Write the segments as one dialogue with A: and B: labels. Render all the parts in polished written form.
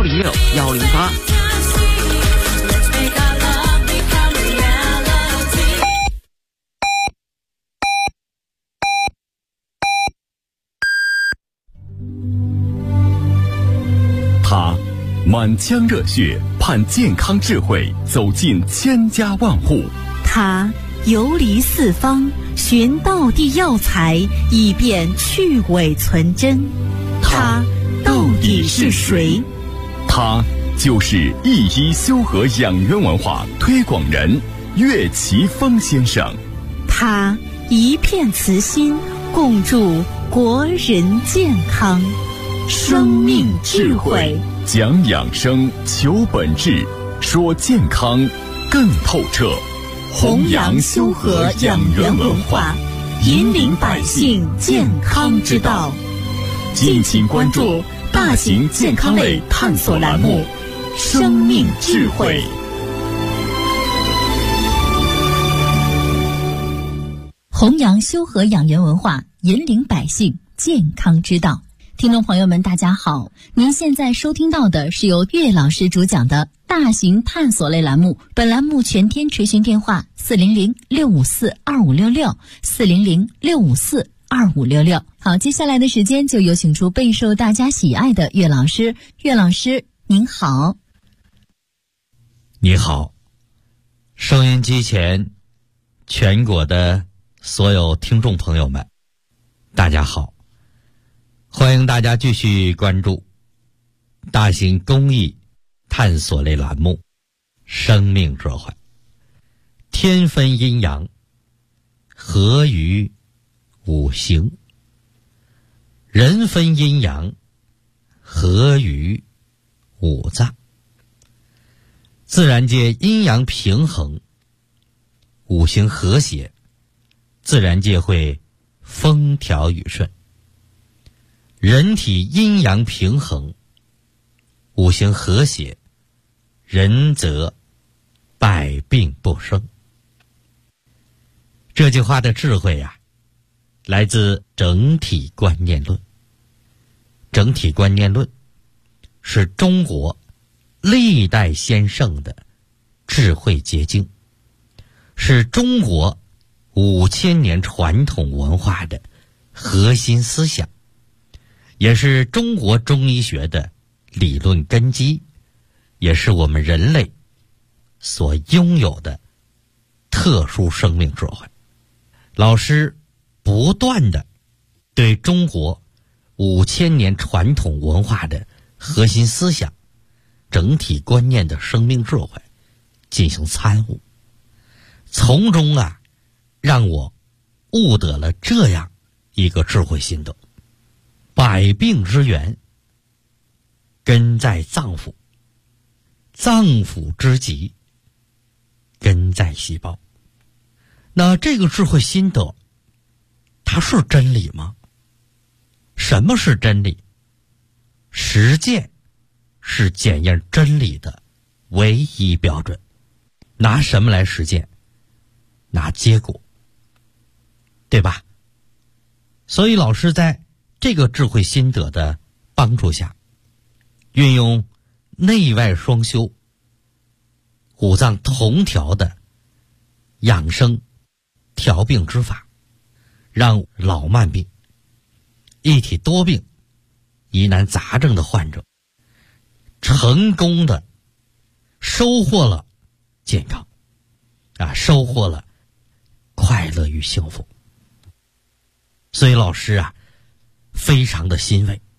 A: 106-108。
B: 他满腔热血，盼健康智慧走进千家万户。
C: 他游离四方，寻道地药材，以便去伪存真。他到底是谁？
B: 他就是一一修和养元文化推广人岳奇峰先生。
C: 他一片慈心，共筑国人健康。生命智慧，
B: 讲养生，求本质，说健康更透彻。
C: 弘扬修和养元文化，引领百姓健康之道。
B: 敬请关注大型健康类探索栏目《生命智慧》。
C: 弘扬修和养元文化，引领百姓健康之道。听众朋友们，大家好，您现在收听到的是由岳老师主讲的大型探索类栏目。本栏目全天垂询电话400-654-2566，400-654-2566。好，接下来的时间就有请出备受大家喜爱的岳老师。岳老师您好。
D: 你好，收音机前全国的所有听众朋友们，大家好，欢迎大家继续关注大型公益探索类栏目《生命智慧》。天分阴阳，合于五行；人分阴阳，合于五脏。自然界阴阳平衡，五行和谐，自然界会风调雨顺。人体阴阳平衡，五行和谐，人则百病不生。这句话的智慧啊，来自整体观念论。整体观念论是中国历代先圣的智慧结晶，是中国5000年传统文化的核心思想，也是中国中医学的理论根基，也是我们人类所拥有的特殊生命智慧。老师不断地对中国5000年传统文化的核心思想、整体观念的生命智慧进行参悟，从中让我悟得了这样一个智慧心得：百病之源根在脏腑，脏腑之疾根在细胞。那这个智慧心得，它是真理吗？什么是真理？实践是检验真理的唯一标准。拿什么来实践？拿结果，对吧？所以老师在这个智慧心得的帮助下，运用内外双修、五脏同调的养生调病之法，让老慢病、一体多病、疑难杂症的患者成功的收获了健康，收获了快乐与幸福。所以老师非常的欣慰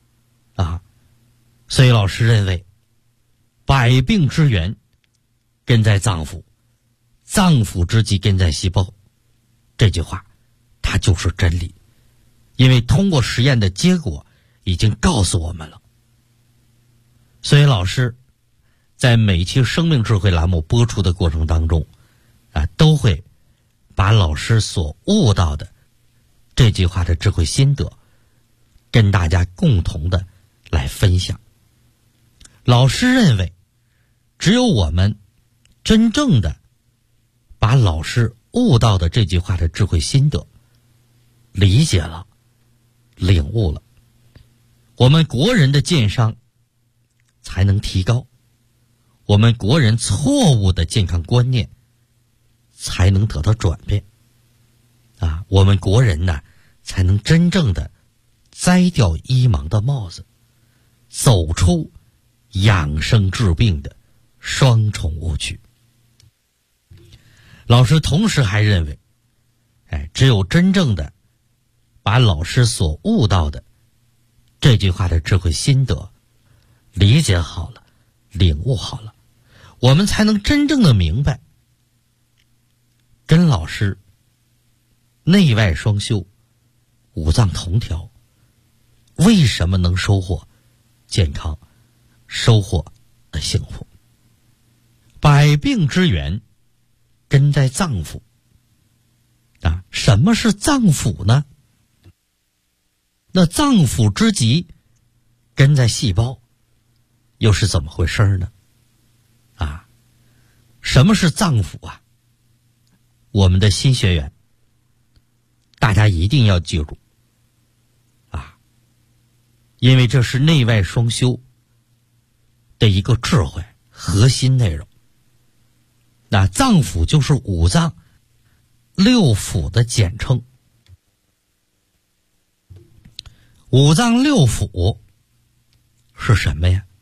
D: 所以老师认为，百病之源根在脏腑，脏腑之疾根在细胞。这句话它就是真理，因为通过实验的结果已经告诉我们了。所以老师在每期生命智慧栏目播出的过程当中都会把老师所悟到的这句话的智慧心得跟大家共同的来分享。老师认为，只有我们真正的把老师悟到的这句话的智慧心得理解了、领悟了，我们国人的健商才能提高，我们国人错误的健康观念才能得到转变啊，我们国人呢才能真正的摘掉医盲的帽子，走出养生治病的双重误区。老师同时还认为，只有真正的把老师所悟到的这句话的智慧心得理解好了，领悟好了，我们才能真正的明白，跟老师内外双修，五脏同调，为什么能收获健康，收获幸福。百病之源根在脏腑啊，什么是脏腑呢？那脏腑之极根在细胞，又是怎么回事呢？啊，什么是脏腑啊？我们的新学员大家一定要记住啊，因为这是内外双修的一个智慧核心内容。那脏腑就是五脏六腑的简称。五脏六腑是什么呀？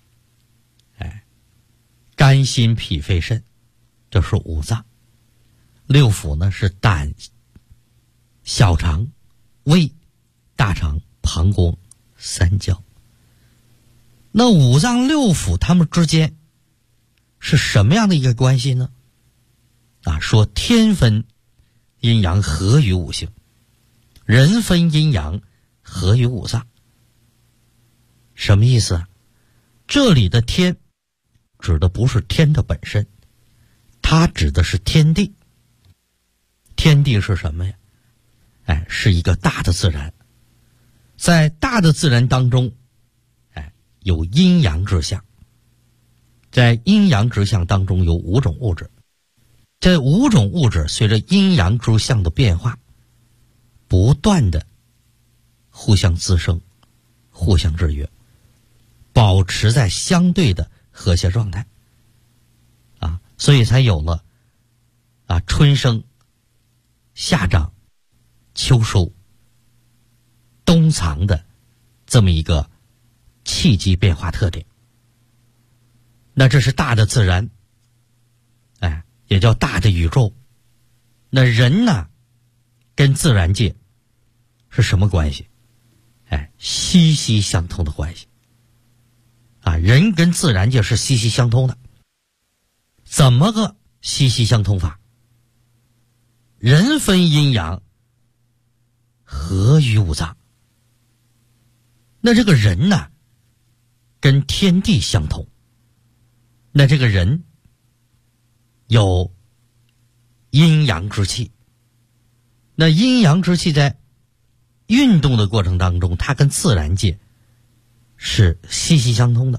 D: 肝心脾肺肾，这是五脏。六腑呢是胆、小肠、胃、大肠、膀胱、三焦。那五脏六腑它们之间是什么样的一个关系呢？啊，说天分阴阳合于五行，人分阴阳合于五脏。什么意思啊？这里的天指的不是天的本身，它指的是天地。天地是什么呀？是一个大的自然。在大的自然当中，有阴阳之象。在阴阳之象当中有五种物质。这五种物质随着阴阳之象的变化，不断的互相滋生，互相制约，保持在相对的和谐状态啊，所以才有了春生、夏长、秋收、冬藏的这么一个气机变化特点。那这是大的自然，也叫大的宇宙。那人呢，跟自然界是什么关系？息息相通的关系啊！人跟自然界是息息相通的。怎么个息息相通法？人分阴阳，合于五脏。那这个人呢，跟天地相通。那这个人有阴阳之气，那阴阳之气在运动的过程当中，它跟自然界是息息相通的。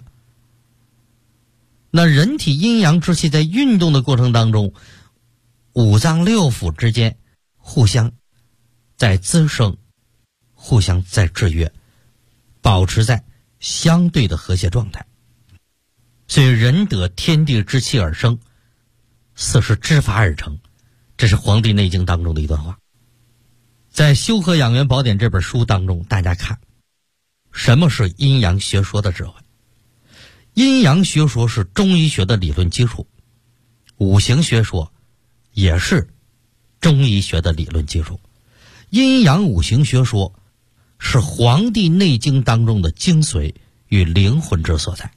D: 那人体阴阳之气在运动的过程当中，五脏六腑之间互相在滋生，互相在制约，保持在相对的和谐状态。所以人得天地之气而生，四时之法而成，这是《黄帝内经》当中的一段话。在《修和养元宝典》这本书当中，大家看什么是阴阳学说的智慧。阴阳学说是中医学的理论基础，五行学说也是中医学的理论基础。阴阳五行学说是《黄帝内经》当中的精髓与灵魂之所在。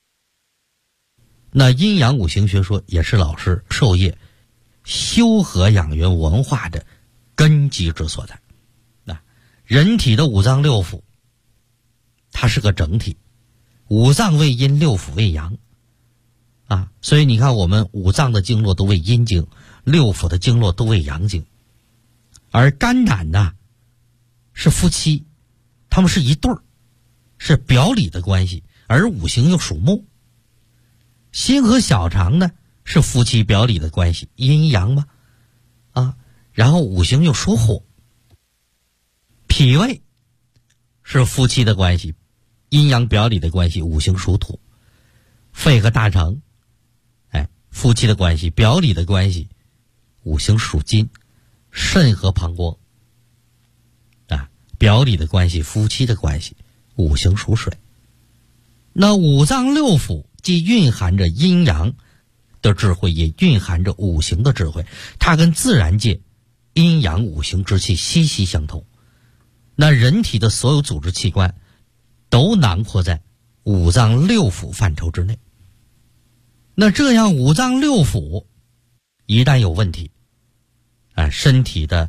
D: 那阴阳五行学说也是老师授业修和养元文化的根基之所在。那人体的五脏六腑，它是个整体，五脏为阴，六腑为阳啊，所以你看我们五脏的经络都为阴经，六腑的经络都为阳经。而肝胆呢是夫妻，他们是一对儿，是表里的关系，而五行又属木。心和小肠呢是夫妻表里的关系，阴阳嘛啊，然后五行又属火。脾胃是夫妻的关系，阴阳表里的关系，五行属土。 肺和大肠，夫妻的关系，表里的关系，五行属金，肾和膀胱，表里的关系，夫妻的关系，五行属水。那五脏六腑既蕴含着阴阳的智慧，也蕴含着五行的智慧，它跟自然界阴阳五行之气息息相通。那人体的所有组织器官都囊括在五脏六腑范畴之内。那这样五脏六腑一旦有问题，身体的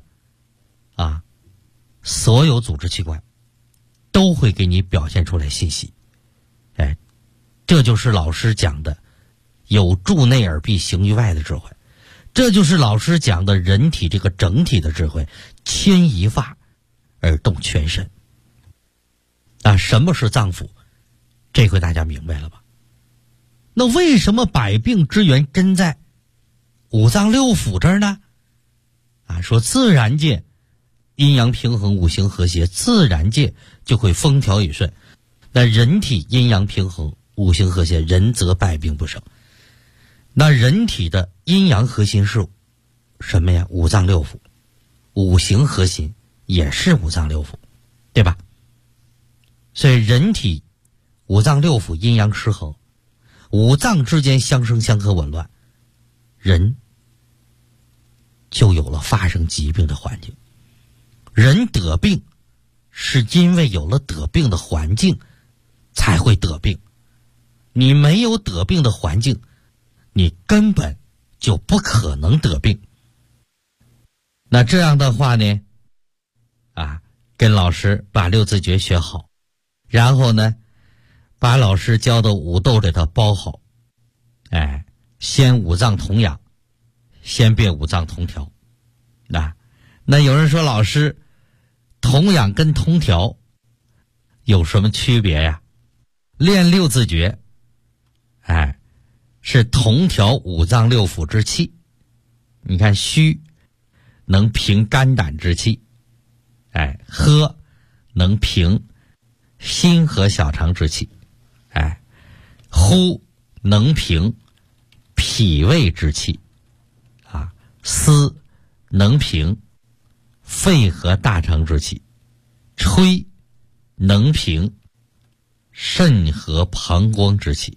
D: 所有组织器官都会给你表现出来信息。这就是老师讲的有助内而必行于外的智慧，这就是老师讲的人体这个整体的智慧，牵一发而动全身。什么是脏腑？这回大家明白了吧？那为什么百病之源真在五脏六腑这儿呢？说自然界阴阳平衡，五行和谐，自然界就会风调雨顺。那人体阴阳平衡，五行和谐，人则百病不生。那人体的阴阳核心是什么呀？五脏六腑。五行核心也是五脏六腑，对吧？所以人体五脏六腑阴阳失衡，五脏之间相生相克紊乱，人就有了发生疾病的环境。人得病是因为有了得病的环境才会得病，你没有得病的环境，你根本就不可能得病。那这样的话呢，跟老师把六字诀学好，然后呢把老师教的五斗给它包好，先五脏同养，先变五脏同调。那有人说，老师，同养跟同调有什么区别呀？练六字诀是同调五脏六腑之气。你看，虚能平肝胆之气，喝能平心和小肠之气，呼能平脾胃之气，思能平肺和大肠之气，吹能平肾和膀胱之气，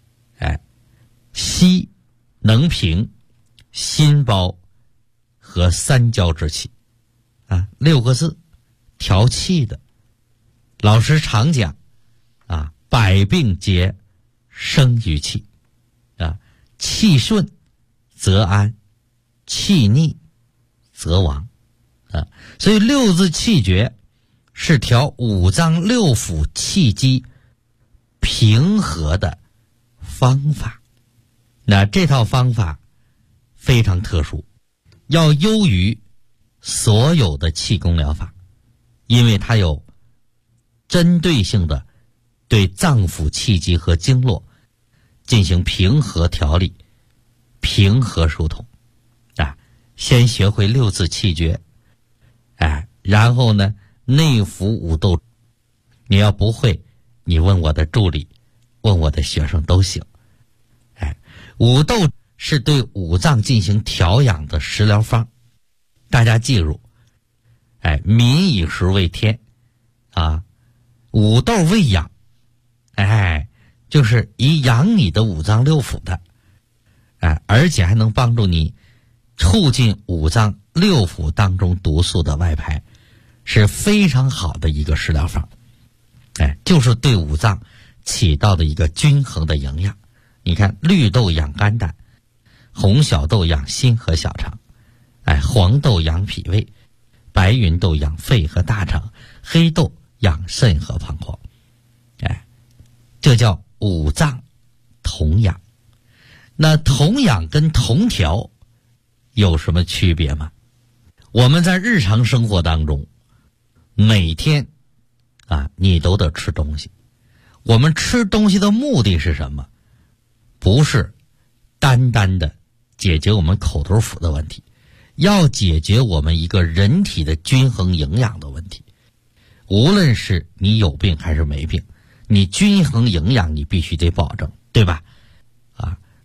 D: 吸能平心包和三焦之气。六个字，调气的。老师常讲百病皆生于气，气顺则安，气逆则亡。所以六字气诀是调五脏六腑气机平和的方法。那这套方法非常特殊，要优于所有的气功疗法，因为它有针对性的对脏腑气机和经络进行平和调理，平和疏通。先学会六字气诀，然后呢内服五斗。你要不会，你问我的助理，问我的学生都行。五斗是对五脏进行调养的食疗方，大家记住，民以食为天五斗为养，就是以养你的五脏六腑的，而且还能帮助你促进五脏六腑当中毒素的外排，是非常好的一个食疗方。就是对五脏起到的一个均衡的营养。你看，绿豆养肝胆，红小豆养心和小肠，黄豆养脾胃，白芸豆养肺和大肠，黑豆养肾和膀胱。这叫五脏同养。那同养跟同调有什么区别吗？我们在日常生活当中，每天你都得吃东西。我们吃东西的目的是什么？不是单单的解决我们口头腹的问题，要解决我们一个人体的均衡营养的问题。无论是你有病还是没病，你均衡营养你必须得保证，对吧？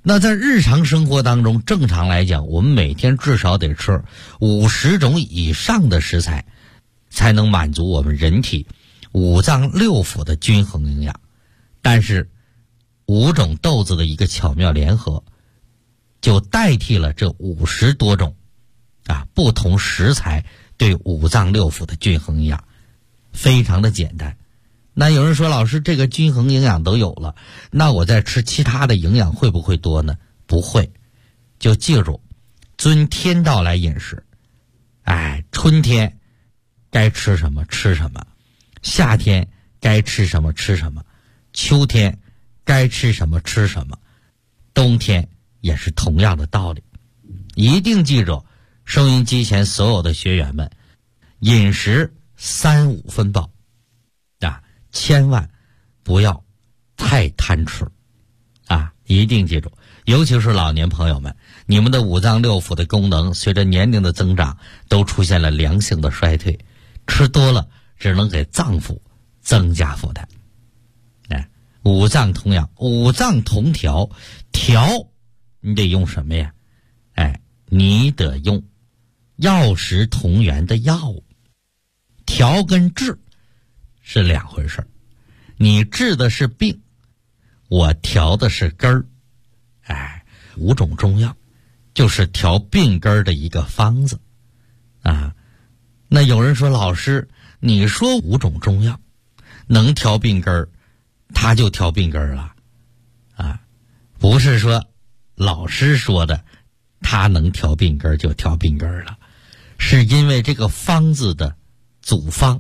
D: 那在日常生活当中，正常来讲，我们每天至少得吃50种以上的食材，才能满足我们人体五脏六腑的均衡营养。但是5种豆子的一个巧妙联合，就代替了这50多种不同食材对五脏六腑的均衡营养，非常的简单。那有人说，老师，这个均衡营养都有了，那我再吃其他的营养会不会多呢？不会。就记住，遵天道来饮食。春天该吃什么吃什么，夏天该吃什么吃什么，秋天该吃什么吃什么，冬天也是同样的道理。一定记住，收音机前所有的学员们，饮食3、5分饱千万不要太贪吃一定记住，尤其是老年朋友们，你们的五脏六腑的功能随着年龄的增长都出现了良性的衰退，吃多了只能给脏腑增加负担。五脏同养，五脏同调，调你得用什么呀？你得用药食同源的药物。调跟治是两回事，你治的是病，我调的是根儿。5种中药就是调病根儿的一个方子那有人说，老师，你说5种中药能调病根儿，他就调病根儿了不是说老师说的他能调病根儿就调病根儿了，是因为这个方子的组方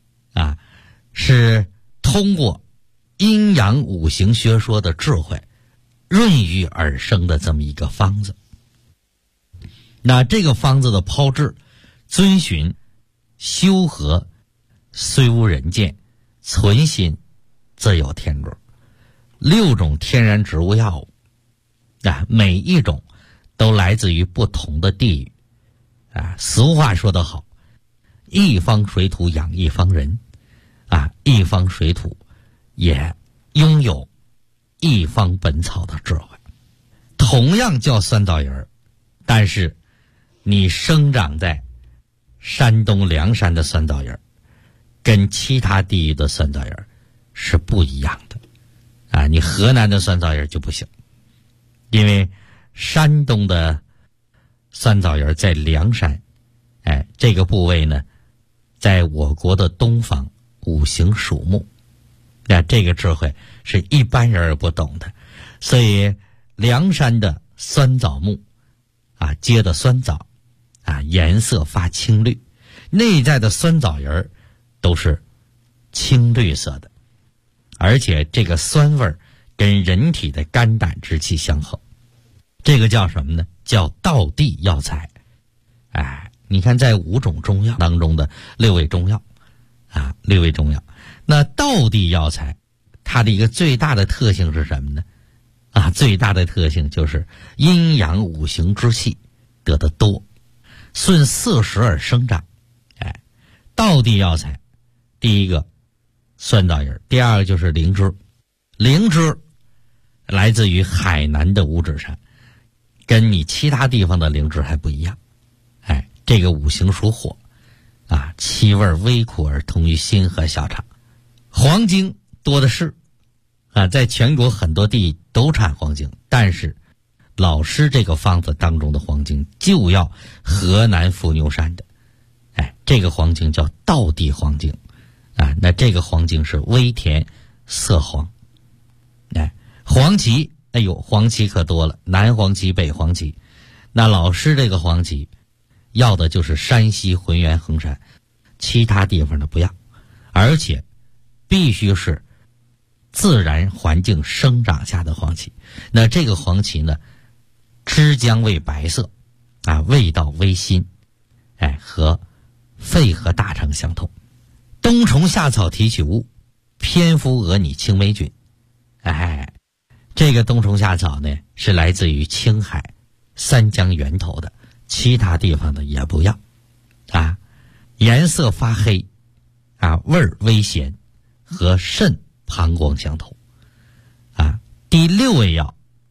D: 是通过阴阳五行学说的智慧润育而生的这么一个方子。那这个方子的炮制遵循修和虽无人见，存心自有天主，6种天然植物药物每一种都来自于不同的地域俗话说得好，一方水土养一方人一方水土也拥有一方本草的智慧。同样叫酸枣仁，但是你生长在山东凉山的酸枣仁跟其他地域的酸枣仁是不一样的你河南的酸枣仁就不行，因为山东的酸枣仁在凉山这个部位呢，在我国的东方5行属木，这个智慧是一般人不懂的。所以凉山的酸枣木结的酸枣颜色发青绿，内在的酸枣仁都是青绿色的，而且这个酸味跟人体的肝胆之气相合。这个叫什么呢？叫道地药材。你看在5种中药当中的6味中药6味中药，那道地药材它的一个最大的特性是什么呢？最大的特性就是阴阳五行之气得的多，顺4时而生长。道地药材，第一个酸枣仁，第二个就是灵芝。灵芝来自于海南的五指山，跟你其他地方的灵芝还不一样。这个5行属火气味微苦而通于心和小肠。黄精多的是在全国很多地都产黄精，但是老师这个方子当中的黄精就要河南伏牛山的这个黄精叫道地黄精那这个黄精是微甜色黄。黄芪，黄芪可多了，南黄芪北黄芪，那老师这个黄芪要的就是山西浑源衡山，其他地方的不要，而且必须是自然环境生长下的黄芪。那这个黄芪呢，汁浆为白色味道微辛和肺和大肠相通。冬虫夏草提取物，蝙蝠蛾拟青霉菌。这个冬虫夏草呢是来自于青海三江源头的，其他地方的也不要颜色发黑味儿微咸，和肾膀胱相同第6味药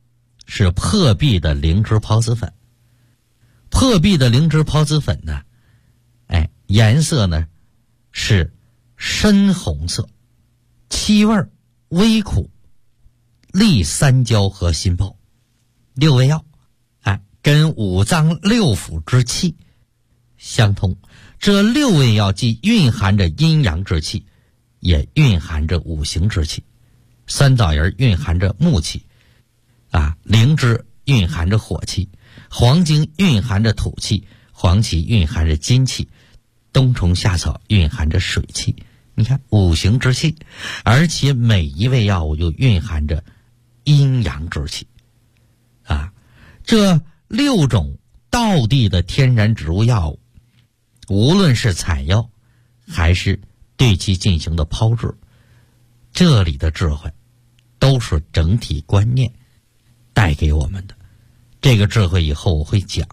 D: 是破壁的灵芝孢子粉。破壁的灵芝孢子粉呢，颜色呢是深红色，气味微苦，利三焦和心包。6味药，跟五脏六腑之气相通。这6味药既蕴含着阴阳之气，也蕴含着五行之气。酸枣仁蕴含着木气，灵芝蕴含着火气，黄精蕴含着土气，黄芪蕴含着金气，冬虫夏草蕴含着水气。你看五行之气，而且每一味药物又蕴含着阴阳之气。这6种道地的天然植物药物，无论是采药还是对其进行的炮制，这里的智慧都是整体观念带给我们的。这个智慧以后我会讲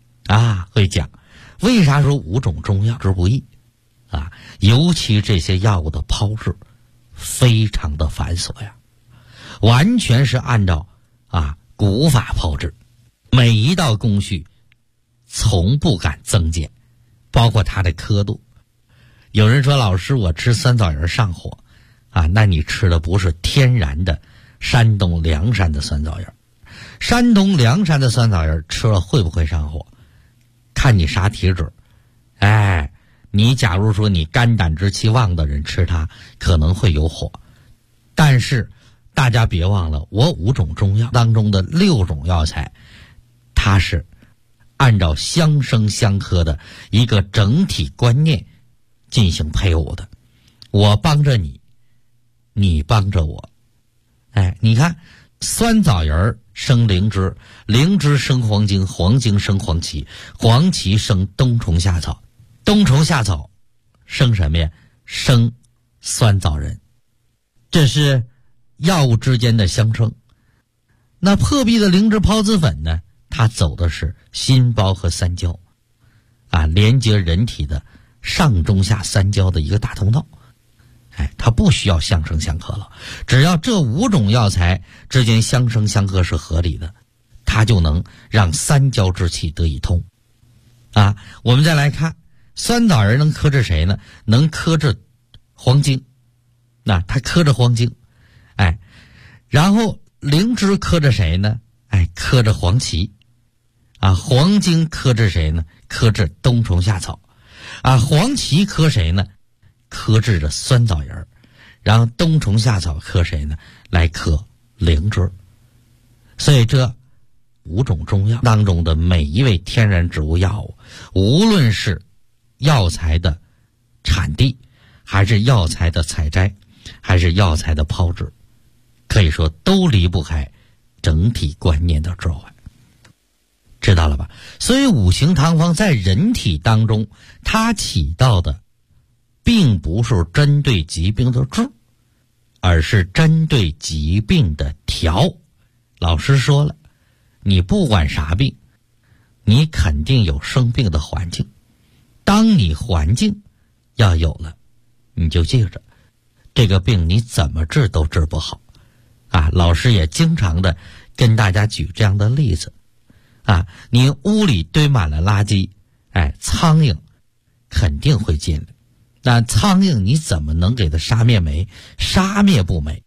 D: 为啥说5种中药之不易尤其这些药物的炮制非常的繁琐呀，完全是按照古法炮制，每一道工序从不敢增减，包括它的刻度。有人说老师我吃酸枣仁上火那你吃的不是天然的山东凉山的酸枣仁。山东凉山的酸枣仁吃了会不会上火？看你啥体质。你假如说你肝胆之气旺的人吃它可能会有火，但是大家别忘了，我5种中药当中的6种药材，它是按照相生相克的一个整体观念进行配伍的。我帮着你，你帮着我。你看酸枣仁生灵芝，灵芝生黄精，黄精生黄芪，黄芪生冬虫夏草，冬虫夏草生什么呀？生酸枣仁。这是药物之间的相生。那破壁的灵芝孢子粉呢，它走的是心包和三焦连接人体的上中下三焦的一个大通道。它不需要相生相克了，只要这5种药材之间相生相克是合理的，它就能让三焦之气得以通。我们再来看酸枣仁能克制谁呢？能克制黄精，它克制黄精。然后灵芝克制谁呢？克制黄芪。黄精克制谁呢？克制冬虫夏草。黄芪克谁呢？克制着酸枣仁。然后冬虫夏草克谁呢？来克灵芝。所以这5种中药当中的每一味天然植物药物，无论是药材的产地，还是药材的采摘，还是药材的炮制，可以说都离不开整体观念的智慧。知道了吧？所以五行汤方在人体当中，它起到的并不是针对疾病的治，而是针对疾病的调。老师说了，你不管啥病，你肯定有生病的环境。当你环境要有了，你就记着，这个病你怎么治都治不好。老师也经常的跟大家举这样的例子。你屋里堆满了垃圾，苍蝇肯定会进来。那苍蝇你怎么能给它杀灭没？杀灭不没。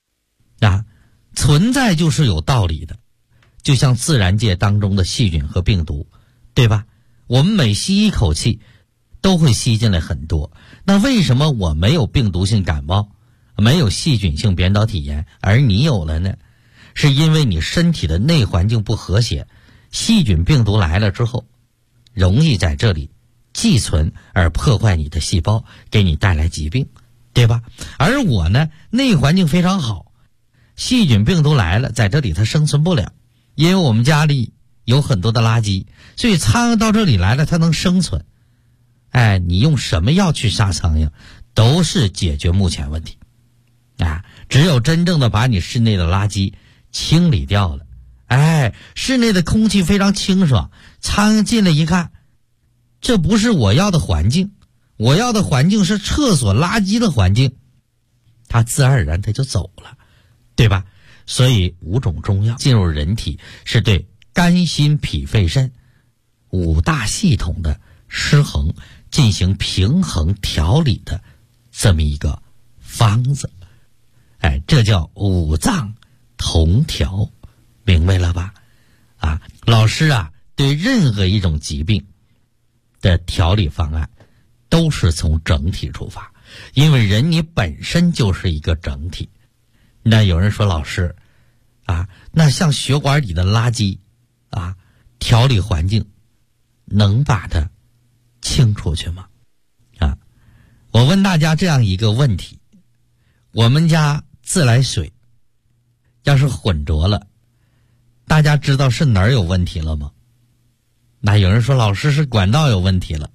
D: 存在就是有道理的，就像自然界当中的细菌和病毒，对吧？我们每吸一口气都会吸进来很多，那为什么我没有病毒性感冒，没有细菌性扁桃体炎，而你有了呢？是因为你身体的内环境不和谐，细菌病毒来了之后容易在这里寄存而破坏你的细胞，给你带来疾病，对吧？而我呢，内环境非常好，细菌病毒来了在这里它生存不了，因为我们家里有很多的垃圾，所以苍蝇到这里来了它能生存。你用什么药去杀苍蝇都是解决目前问题。只有真正的把你室内的垃圾清理掉了，室内的空气非常清爽，苍蝇进来一看，这不是我要的环境，我要的环境是厕所垃圾的环境，它自然而然它就走了，对吧？ 所以5种中药进入人体，是对肝心脾肺肾5大系统的失衡进行平衡调理的这么一个方子。这叫5脏同调，明白了吧？老师对任何一种疾病的调理方案都是从整体出发，因为人你本身就是一个整体。那有人说老师那像血管里的垃圾调理环境能把它清出去吗？我问大家这样一个问题，我们家自来水要是混浊了，大家知道是哪儿有问题了吗？那有人说老师是管道有问题了，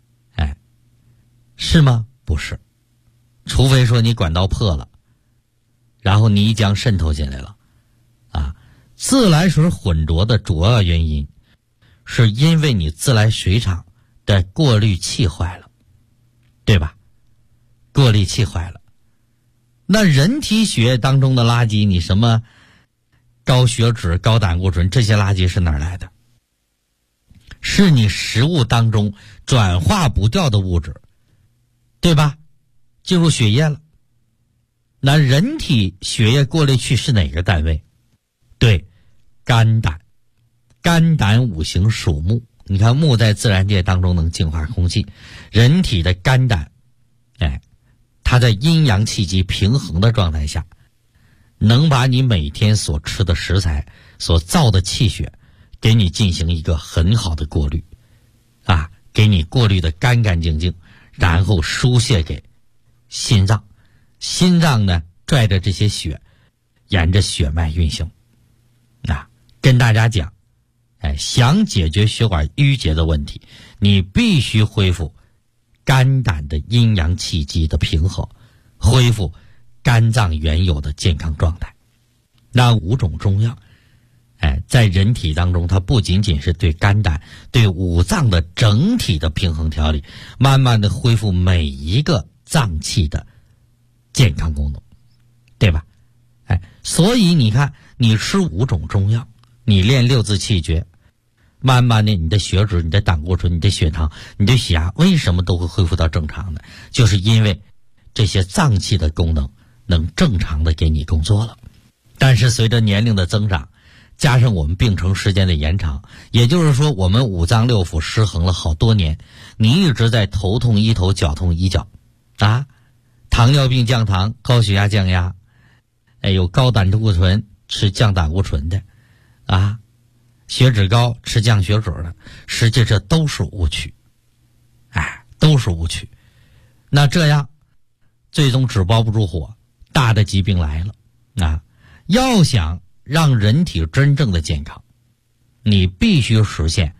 D: 是吗？不是，除非说你管道破了，然后泥浆渗透进来了。自来水混浊的主要原因是因为你自来水厂的过滤器坏了，对吧？过滤器坏了。那人体血液当中的垃圾，你什么高血脂、高胆固醇，这些垃圾是哪儿来的？是你食物当中转化不掉的物质，对吧？进入血液了。那人体血液过滤器是哪个单位？对，肝胆。肝胆五行属木，你看木在自然界当中能净化空气，人体的肝胆它在阴阳气机平衡的状态下，能把你每天所吃的食材所造的气血给你进行一个很好的过滤给你过滤的干干净净，然后输泄给心脏，心脏呢拽着这些血沿着血脉运行。跟大家讲想解决血管淤结的问题，你必须恢复肝胆的阴阳气机的平衡，恢复肝脏原有的健康状态。那5种中药在人体当中，它不仅仅是对肝胆、对5脏的整体的平衡调理，慢慢的恢复每一个脏器的健康功能，对吧？所以你看，你吃5种中药，你练6字气诀，慢慢的你的血脂、你的胆固醇、你的血糖、你的血压为什么都会恢复到正常的？就是因为这些脏器的功能能正常的给你工作了。但是随着年龄的增长，加上我们病程时间的延长，也就是说我们5脏6腑失衡了好多年，你一直在头痛医头，脚痛医脚糖尿病降糖，高血压降压，有高胆固醇吃降胆固醇的血脂高吃降血脂的，实际这都是误区都是误区。那这样最终纸包不住火，大的疾病来了要想让人体真正的健康，你必须实现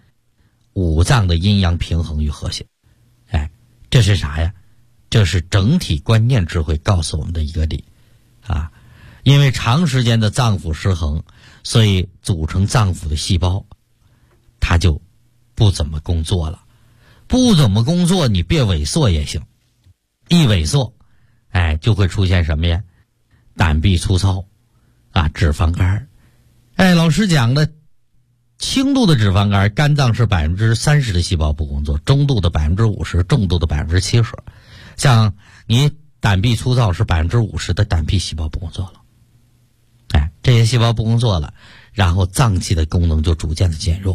D: 5脏的阴阳平衡与和谐。这是啥呀？这是整体观念智慧告诉我们的一个理因为长时间的脏腑失衡，所以组成脏腑的细胞它就不怎么工作了。不怎么工作，你别萎缩也行，一萎缩就会出现什么呀？胆壁粗糙脂肪肝。老师讲的轻度的脂肪肝，肝脏是30%的细胞不工作，中度的50%，重度的70%。像你胆壁粗糙是50%的胆壁细胞不工作了。这些细胞不工作了，然后脏器的功能就逐渐的减弱。